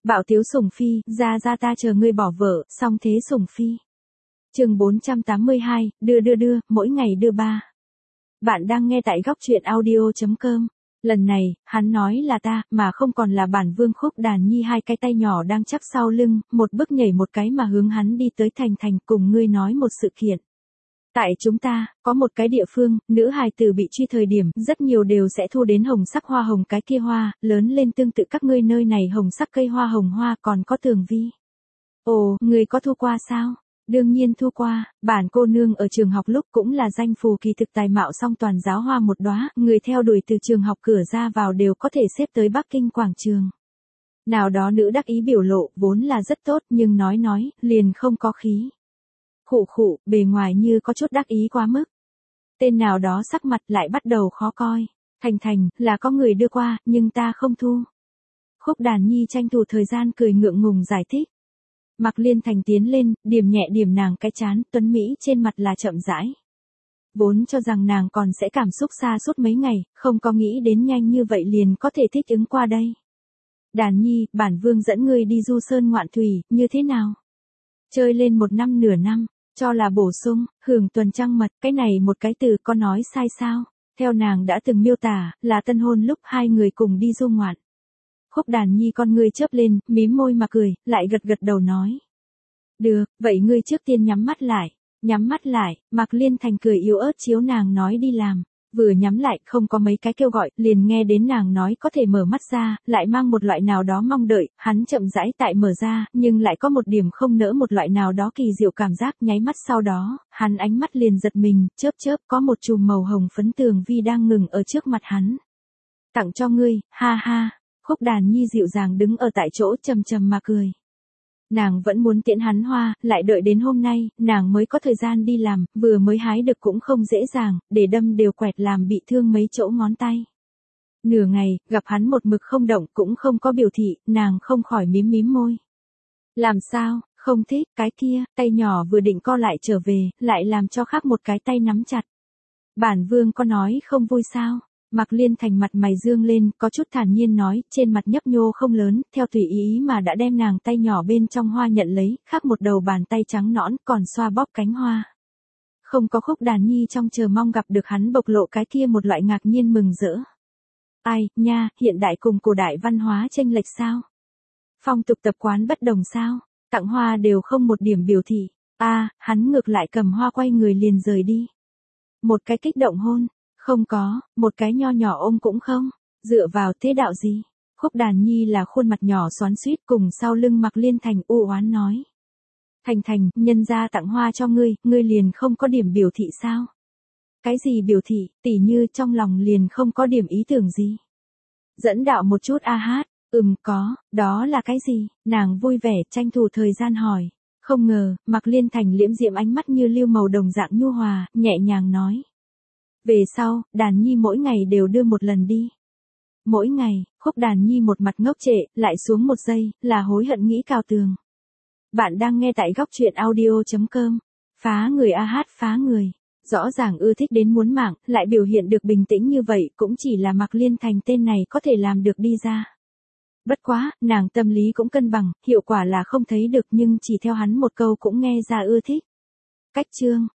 Bạo Tiếu Sủng Phi, ra ta chờ ngươi bỏ vợ, xong thế Sủng Phi. Chương 482, đưa, mỗi ngày đưa ba. Bạn đang nghe tại góc truyện audio.com. Lần này, hắn nói là ta, mà không còn là bản Vương. Khúc Đàn Nhi hai cái tay nhỏ đang chắp sau lưng, một bước nhảy một cái mà hướng hắn đi tới. Thành cùng ngươi nói một sự kiện. Tại chúng ta, có một cái địa phương, nữ hài tử bị truy thời điểm, rất nhiều đều sẽ thu đến hồng sắc hoa hồng, cái kia hoa, lớn lên tương tự các ngươi nơi này hồng sắc cây hoa hồng hoa còn có tường vi. Ồ, ngươi có thu qua sao? Đương nhiên thu qua, bản cô nương ở trường học lúc cũng là danh phù kỳ thực tài mạo song toàn giáo hoa một đóa, người theo đuổi từ trường học cửa ra vào đều có thể xếp tới Bắc Kinh quảng trường. Nào đó nữ đắc ý biểu lộ, vốn là rất tốt nhưng nói, liền không có khí. Khụ, bề ngoài như có chút đắc ý quá mức. Tên nào đó sắc mặt lại bắt đầu khó coi. Thành, là có người đưa qua, nhưng ta không thu. Khúc Đàn Nhi tranh thủ thời gian cười ngượng ngùng giải thích. Mạc Liên Thành tiến lên, điểm nhẹ điểm nàng cái trán, tuấn Mỹ trên mặt là chậm rãi. Vốn cho rằng nàng còn sẽ cảm xúc xa suốt mấy ngày, không có nghĩ đến nhanh như vậy liền có thể thích ứng qua đây. Đàn Nhi, bản Vương dẫn ngươi đi du sơn ngoạn thủy, như thế nào? Chơi lên 1 năm nửa năm. Cho là bổ sung, hưởng tuần trăng mật, cái này một cái từ có nói sai sao? Theo nàng đã từng miêu tả, là tân hôn lúc hai người cùng đi du ngoạn. Khúc Đàn Nhi con ngươi chớp lên, mím môi mà cười, lại gật đầu nói. Được, vậy ngươi trước tiên nhắm mắt lại, Mạc Liên Thành cười yếu ớt chiếu nàng nói đi làm. Vừa nhắm lại không có mấy cái kêu gọi, liền nghe đến nàng nói có thể mở mắt ra, lại mang một loại nào đó mong đợi, hắn chậm rãi tại mở ra, nhưng lại có một điểm không nỡ một loại nào đó kỳ diệu cảm giác. Nháy mắt sau đó, hắn ánh mắt liền giật mình, chớp có một chùm màu hồng phấn tường vi đang ngừng ở trước mặt hắn. Tặng cho ngươi, ha, Khúc Đàn Nhi dịu dàng đứng ở tại chỗ trầm mà cười. Nàng vẫn muốn tiễn hắn hoa, lại đợi đến hôm nay, nàng mới có thời gian đi làm, vừa mới hái được cũng không dễ dàng, để đâm đều quẹt làm bị thương mấy chỗ ngón tay. Nửa ngày, gặp hắn một mực không động cũng không có biểu thị, nàng không khỏi mím môi. Làm sao, không thích, cái kia, tay nhỏ vừa định co lại trở về, lại làm cho khác một cái tay nắm chặt. Bản Vương có nói không vui sao? Mạc Liên Thành mặt mày dương lên, có chút thản nhiên nói, trên mặt nhấp nhô không lớn, theo tùy ý mà đã đem nàng tay nhỏ bên trong hoa nhận lấy, khác một đầu bàn tay trắng nõn, còn xoa bóp cánh hoa. Không có. Khúc Đàn Nhi trong chờ mong gặp được hắn bộc lộ cái kia một loại ngạc nhiên mừng rỡ. Ai, nha, hiện đại cùng cổ đại văn hóa chênh lệch sao? Phong tục tập quán bất đồng sao? Tặng hoa đều không một điểm biểu thị. Hắn ngược lại cầm hoa quay người liền rời đi. Một cái kích động hôn. Không có, một cái nho nhỏ ôm cũng không. Dựa vào thế đạo gì? Khúc Đàn Nhi là khuôn mặt nhỏ xoắn xuýt cùng sau lưng Mạc Liên Thành u oán nói. Thành, nhân gia tặng hoa cho ngươi liền không có điểm biểu thị sao? Cái gì biểu thị, tỉ như trong lòng liền không có điểm ý tưởng gì? Dẫn đạo một chút hát. Có, đó là cái gì? Nàng vui vẻ tranh thủ thời gian hỏi. Không ngờ, Mạc Liên Thành liễm diễm ánh mắt như lưu màu đồng dạng nhu hòa, nhẹ nhàng nói. Về sau, Đàn Nhi mỗi ngày đều đưa một lần đi. Mỗi ngày, Khúc Đàn Nhi một mặt ngốc trệ, lại xuống một giây, là hối hận nghĩ cào tường. Bạn đang nghe tại góc truyện audio.com. Phá người phá người. Rõ ràng ưa thích đến muốn mạng, lại biểu hiện được bình tĩnh như vậy, cũng chỉ là Mạc Liên Thành tên này có thể làm được đi ra. Bất quá, nàng tâm lý cũng cân bằng, hiệu quả là không thấy được nhưng chỉ theo hắn một câu cũng nghe ra ưa thích. Cách chương.